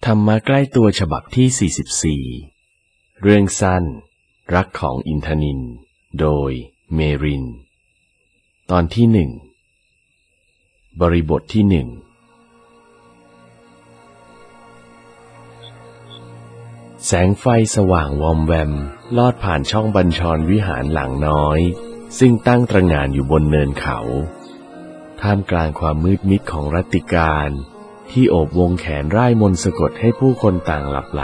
ธรรมะใกล้ตัวฉบับที่ 44 เรื่องสั้นรักของอินทนิลโดยเมรินตอนที่ 1บริบทที่ 1แสงไฟสว่างวอมแวมลอดผ่านช่องบัญชรวิหารหลังน้อยซึ่งตั้งตระหง่านอยู่บนเนินเขาท่ามกลางความมืดมิดของรัตติการที่โอบวงแขนร่ายมนต์สะกดให้ผู้คนต่างหลับไหล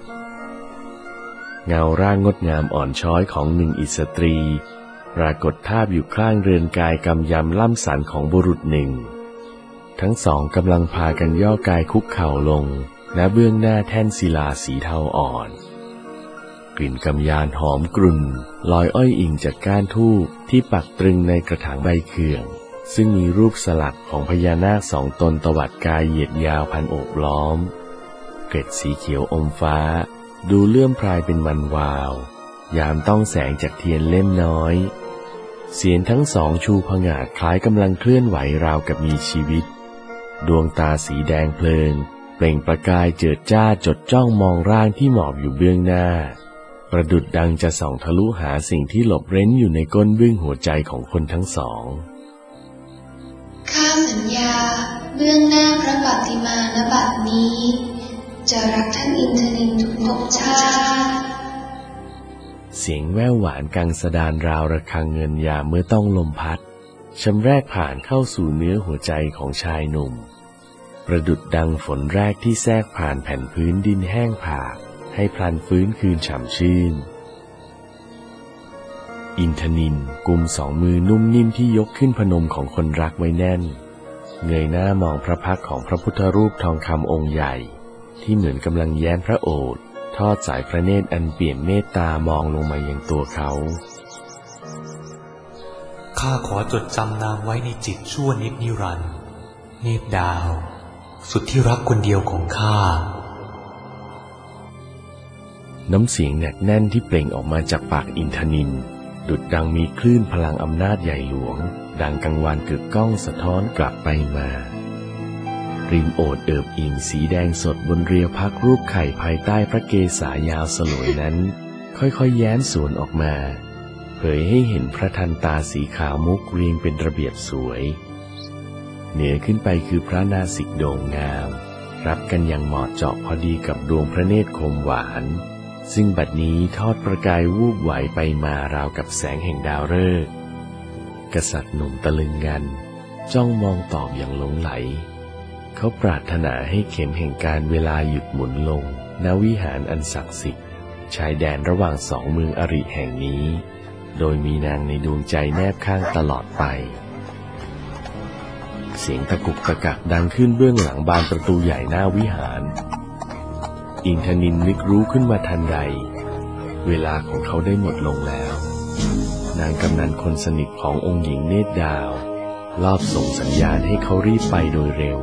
เงาร่างงดงามอ่อนช้อยของหนึ่งอิสตรีปรากฏทาบอยู่ข้างเรือนกายกำยำล่ำสันของบุรุษหนึ่งทั้งสองกำลังพากันย่อกายคุกเข่าลงณเบื้องหน้าแท่นศิลาสีเทาอ่อนกลิ่นกำยานหอมกรุ่นลอยอ้อยอิงจากก้านธูปที่ปักตรึงในกระถางใบเขื่องซึ่งมีรูปสลักของพญานาคสองตนตวัดกายเหยียดยาวพันโอบล้อมเกล็ดสีเขียวอมฟ้าดูเลื่อมพรายเป็นวันวาวยามต้องแสงจากเทียนเล่มน้อยเสียงทั้งสองชูผงาดคล้ายกำลังเคลื่อนไหวราวกับมีชีวิตดวงตาสีแดงเพลิงเปล่งประกายเจิดจ้าจดจ้องมองร่างที่หมอบอยู่เบื้องหน้าประดุจดังจะส่องทะลุหาสิ่งที่หลบเร้นอยู่ในก้นบึ้งหัวใจของคนทั้งสองข้าสัญญาเบื้องหน้าพระปฏิมาณบัดนี้จะรักท่านอินทนิลทุกภพชาติเสียงแว่วหวานกังสดานราวระฆังเงินยามเมื่อต้องลมพัดชำแรกผ่านเข้าสู่เนื้อหัวใจของชายหนุ่มประดุจดังฝนแรกที่แทรกผ่านแผ่นพื้นดินแห้งผากให้พลันฟื้นคืนฉ่ำชื่นอินทนิลกุมสองมือนุ่มนิ่มที่ยกขึ้นพนมของคนรักไว้แน่นเงยหน้ามองพระพักตร์ของพระพุทธรูปทองคำองค์ใหญ่ที่เหมือนกำลังแย้มพระโอษฐ์ทอดสายพระเนตรอันเปี่ยมเมตตามองลงมายังตัวเขาข้าขอจดจำนางไว้ในจิตชั่วนิจนิรันดร์เนตรดาวสุดที่รักคนเดียวของข้าน้ำเสียงหนักแน่นที่เปล่งออกมาจากปากอินทนิลดุจดังมีคลื่นพลังอำนาจใหญ่หลวงดังกังวานกึกก้องสะท้อนกลับไปมาริมโอดเอิบอิ่งสีแดงสดบนเรียวพักรูปไข่ภายใต้พระเกศายาวสลวยนั้นค่อยๆแย้มสวนออกมาเผยให้เห็นพระทันตาสีขาวมุกเรียงเป็นระเบียบสวยเหนือขึ้นไปคือพระนาสิกโด่งงามรับกันอย่างเหมาะเจาะพอดีกับดวงพระเนตรคมหวานซึ่งบัดนี้ทอดประกายวูบไหวไปมาราวกับแสงแห่งดาวฤกษ์กษัตริย์หนุ่มตะลึงงันจ้องมองตอบอย่างหลงไหลเขาปรารถนาให้เข็มแห่งการเวลาหยุดหมุนลงณวิหารอันศักดิ์สิทธิ์ชายแดนระหว่างสองเมืองอริแห่งนี้โดยมีนางในดวงใจแนบข้างตลอดไปเสียงตะกุกตะกักดังขึ้นเบื้องหลังบานประตูใหญ่หน้าวิหารอินทนิลนึกรู้ขึ้นมาทันใดเวลาของเขาได้หมดลงแล้วนางกำนันคนสนิทขององค์หญิงเนตรดาวลอบส่งสัญญาณให้เขารีบไปโดยเร็ว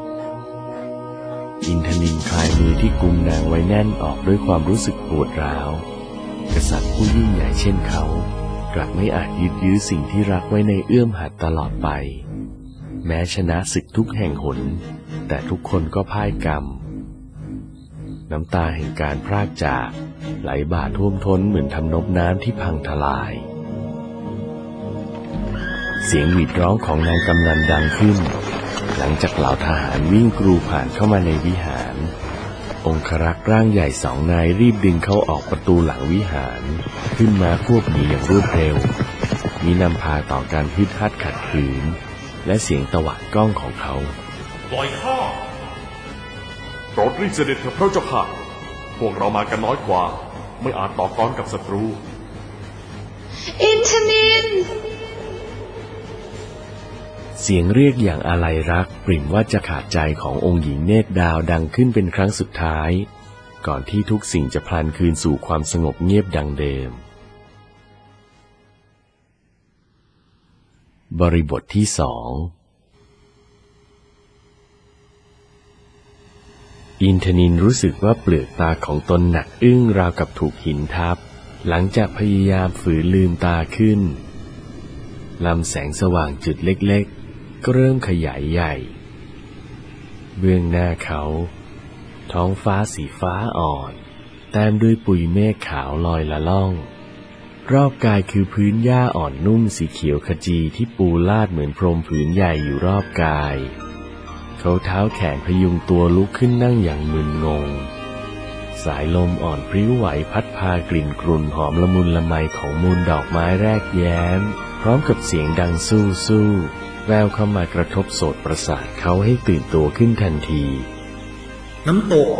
อินทนิลคลายมือที่กุมนางไว้แน่นออกด้วยความรู้สึกปวดร้าวกษัตริย์ผู้ยิ่งใหญ่เช่นเขากลับไม่อาจยึดยื้อสิ่งที่รักไว้ในเอื้อมหัดตลอดไปแม้ชนะศึกทุกแห่งหนแต่ทุกคนก็พ่ายกรรมน้ำตาแห่งการพรากจากไหลบ่าท่วมท้นเหมือนทำนบน้ำที่พังทลายเสียงหวีดร้องของนางกำนันดังขึ้นหลังจากเหล่าทหารวิ่งกรูผ่านเข้ามาในวิหารองครักษ์ร่างใหญ่สองนายรีบดึงเขาออกประตูหลังวิหารขึ้นมาควบหนีอย่างรวดเร็วมีนำพาต่อการฮึดฮัดขัดขืนและเสียงตวาดก้องของเขาปล่อยข้าโปรดรีบเสด็จเถิดพระเจ้าค่ะพวกเรามากันน้อยกว่าไม่อาจต่อกรกับศัตรูอินทนิลเสียงเรียกอย่างอาลัยรักปริ่มว่าจะขาดใจขององค์หญิงเนตรดาวดังขึ้นเป็นครั้งสุดท้ายก่อนที่ทุกสิ่งจะพลันคืนสู่ความสงบเงียบดังเดิมบริบทที่ 2อินทนิลรู้สึกว่าเปลือกตาของตนหนักอึ้งราวกับถูกหินทับหลังจากพยายามฝืนลืมตาขึ้นลำแสงสว่างจุดเล็กๆก็เริ่มขยายใหญ่เบื้องหน้าเขาทท้องฟ้าสีฟ้าอ่อนแต้มด้วยปุยเมฆขาวลอยละล่องรอบกายคือพื้นหญ้าอ่อนนุ่มสีเขียวขจีที่ปูลาดเหมือนพรมผืนใหญ่อยู่รอบกายเขาเท้าแขนพยุงตัวลุกขึ้นนั่งอย่างมึนงงสายลมอ่อนพริ้วไหวพัดพากลิ่นกรุ่นหอมละมุนละไมของมูลดอกไม้แรกแย้มพร้อมกับเสียงดังสู้แววเข้ามากระทบโสตประสาทเขาให้ตื่นตัวขึ้นทันทีน้ำตก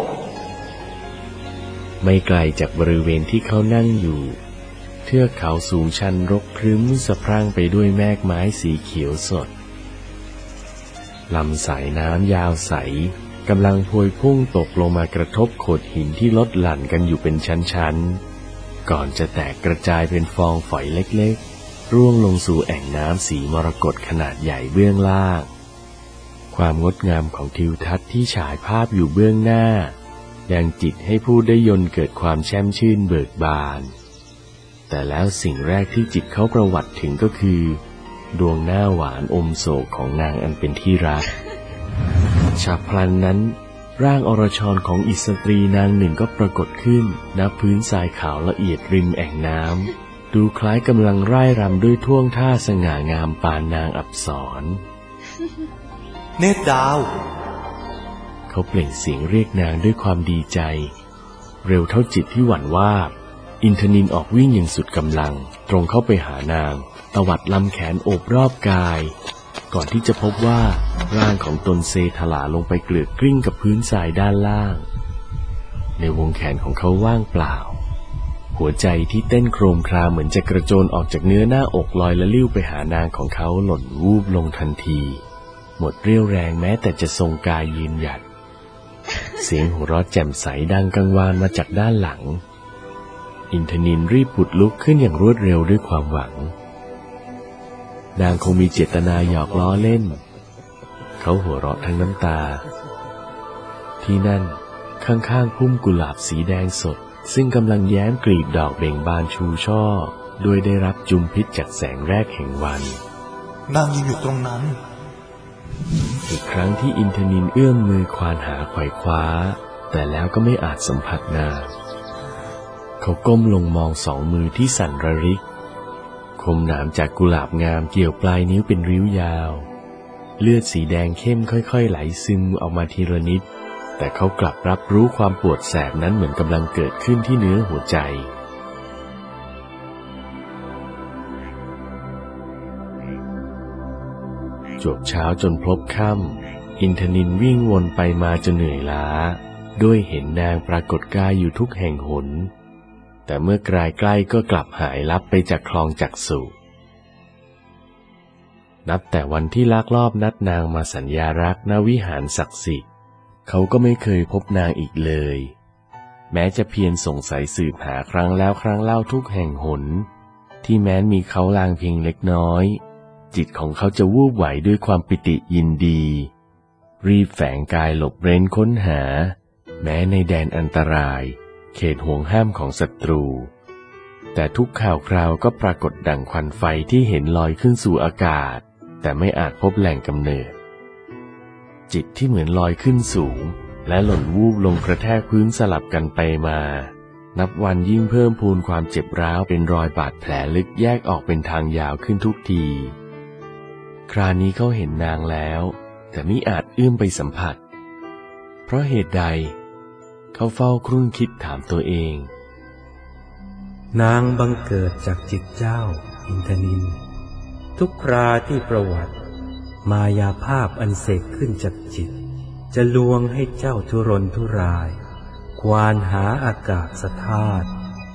ไม่ไกลจากบริเวณที่เขานั่งอยู่เทือกเขาสูงชันรกครึ้มสะพรั่งไปด้วยแมกไม้สีเขียวสดลำสายน้ำยาวใสกำลังพวยพุ่งตกลงมากระทบโขดหินที่ลดหลั่นกันอยู่เป็นชั้นๆก่อนจะแตกกระจายเป็นฟองฝอยเล็กๆร่วงลงสู่แอ่งน้ำสีมรกตขนาดใหญ่เบื้องล่างความงดงามของทิวทัศน์ที่ฉายภาพอยู่เบื้องหน้ายังจิตให้ผู้ได้ยนต์เกิดความแช่มชื่นเบิกบานแต่แล้วสิ่งแรกที่จิตเขาประวัติถึงก็คือดวงหน้าหวานอมโศกของนางอันเป็นที่รักฉับพลันนั้นร่างอรชรของอิสตรีนางหนึ่งก็ปรากฏขึ้นณพื้นทรายขาวละเอียดริมแอ่งน้ำดูคล้ายกำลังร่ายรำด้วยท่วงท่าสง่างามปานนางอัปสรเนตรดาวเขาเปล่งเสียงเรียกนางด้วยความดีใจเร็วเท่าจิตที่หวั่นว่าอินทนิลออกวิ่งอย่างสุดกำลังตรงเข้าไปหานางตวัดลำแขนโอบรอบกายก่อนที่จะพบว่าร่างของตนเซถลาลงไปเกลือกกลิ้งกับพื้นทรายด้านล่างในวงแขนของเขาว่างเปล่าหัวใจที่เต้นโครมครามเหมือนจะกระโจนออกจากเนื้อหน้าอกลอยละลิ้วไปหานางของเขาหล่นวูบลงทันทีหมดเรี่ยวแรงแม้แต่จะทรงกายยืนหยัดเสียงหัวเราะแจ่มใสดังกังวานมาจากด้านหลังอินทนิลรีบผุดลุกขึ้นอย่างรวดเร็วด้วยความหวังนางคงมีเจตนาหยอกล้อเล่นเขาหัวเราะทั้งน้ำตาที่นั่นข้างๆพุ่มกุหลาบสีแดงสดซึ่งกำลังแย้มกลีบดอกเบ่งบานชูช่อโดยได้รับจุมพิษจากแสงแรกแห่งวันนางยืนอยู่ตรงนั้นอีกครั้งที่อินทนิลเอื้อมมือควานหาไขว่คว้าแต่แล้วก็ไม่อาจสัมผัสนางเขาก้มลงมองสองมือที่สั่นระริกคมหนามจากกุหลาบงามเกี่ยวปลายนิ้วเป็นริ้วยาวเลือดสีแดงเข้มค่อยๆไหลซึมออกมาทีละนิดแต่เขากลับรับรู้ความปวดแสบนั้นเหมือนกำลังเกิดขึ้นที่เนื้อหัวใจจวบเช้าจนพลบค่ำอินทนิลวิ่งวนไปมาจนเหนื่อยล้าด้วยเห็นนางปรากฏกายอยู่ทุกแห่งหนแต่เมื่อกลายใกล้ก็กลับหายลับไปจากคลองจักษุนับแต่วันที่ลักลอบนัดนางมาสัญญารักณวิหารศักดิ์สิทธิ์เขาก็ไม่เคยพบนางอีกเลยแม้จะเพียรส่งสายสืบหาครั้งแล้วครั้งเล่าทุกแห่งหนที่แม้นมีเขาลางเพียงเล็กน้อยจิตของเขาจะวูบไหวด้วยความปิติยินดีรีบแฝงกายหลบเร้นค้นหาแม้ในแดนอันตรายเขตห่วงห้ามของศัตรูแต่ทุกข่าวคราวก็ปรากฏดั่งควันไฟที่เห็นลอยขึ้นสู่อากาศแต่ไม่อาจพบแหล่งกำเนิดจิตที่เหมือนลอยขึ้นสูงและหล่นวูบลงกระแทกพื้นสลับกันไปมานับวันยิ่งเพิ่มพูนความเจ็บร้าวเป็นรอยบาดแผลลึกแยกออกเป็นทางยาวขึ้นทุกทีคราวนี้เขาเห็นนางแล้วแต่มิอาจเอื้อมไปสัมผัสเพราะเหตุใดเขาเฝ้าครุ่นคิดถามตัวเองนางบังเกิดจากจิตเจ้าอินทนิลทุกคราที่ประวัติมายาภาพอันเสกขึ้นจากจิตจะลวงให้เจ้าทุรนทุรายควานหาอากาศธาตุ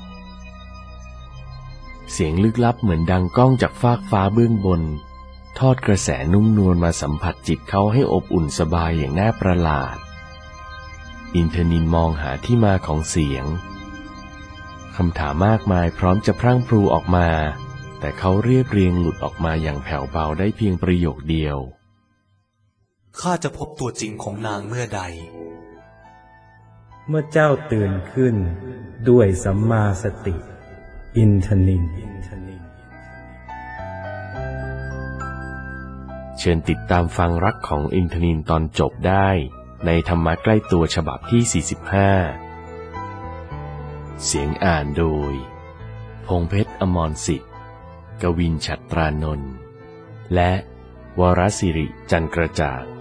เสียงลึกลับเหมือนดังก้องจากฟากฟ้าเบื้องบนทอดกระแสนุ่มนวลมาสัมผัสจิตเขาให้อบอุ่นสบายอย่างน่าประหลาดอินทนิลมองหาที่มาของเสียงคำถามมากมายพร้อมจะพรั่งพรูออกมาแต่เขาเรียบเรียงหลุดออกมาอย่างแผ่วเบาได้เพียงประโยคเดียวข้าจะพบตัวจริงของนางเมื่อใดเมื่อเจ้าตื่นขึ้นด้วยสัมมาสติอินทนิลเชิญติดตามฟังรักของอินทนิลตอนจบได้ในธรรมะใกล้ตัวฉบับที่ 45 เสียงอ่านโดยพงษ์เพชรอมรสิทธิ์ กวินฉัตรานนท์และวรศิริจันทร์กระจ่าง